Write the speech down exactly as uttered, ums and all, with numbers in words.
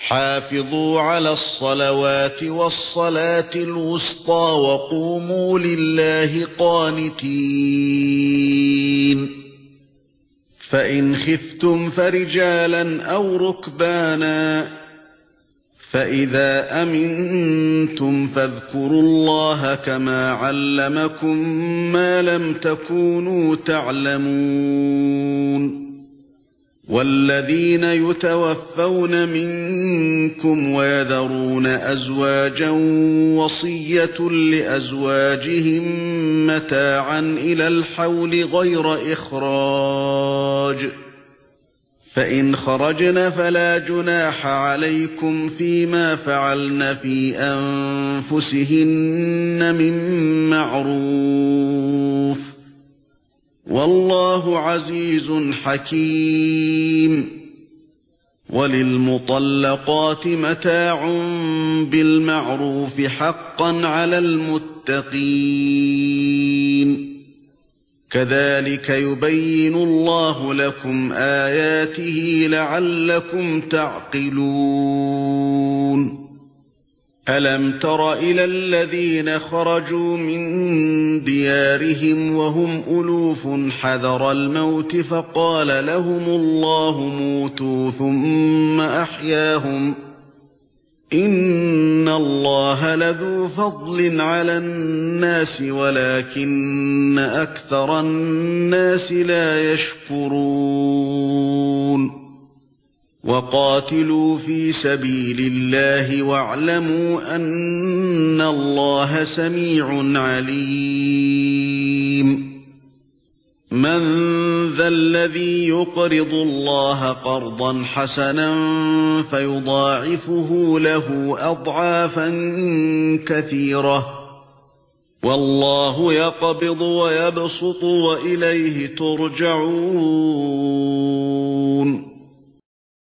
حافظوا على الصلوات والصلاة الوسطى وقوموا لله قانتين فإن خفتم فرجالا أو ركبانا فإذا أمنتم فاذكروا الله كما علمكم ما لم تكونوا تعلمون والذين يتوفون منكم ويذرون أزواجا وصية لأزواجهم متاعا إلى الحول غير إخراج فإن خرجن فلا جناح عليكم فيما فعلن في أنفسهن من معروف والله عزيز حكيم وللمطلقات متاع بالمعروف حقا على المتقين كذلك يبين الله لكم آياته لعلكم تعقلون ألم تر إلى الذين خرجوا من ديارهم وهم ألوف حذر الموت فقال لهم الله موتوا ثم أحياهم إن الله لذو فضل على الناس ولكن أكثر الناس لا يشكرون وقاتلوا في سبيل الله واعلموا أن الله سميع عليم من ذا الذي يقرض الله قرضا حسنا فيضاعفه له أضعافا كثيرة والله يقبض ويبسط وإليه ترجعون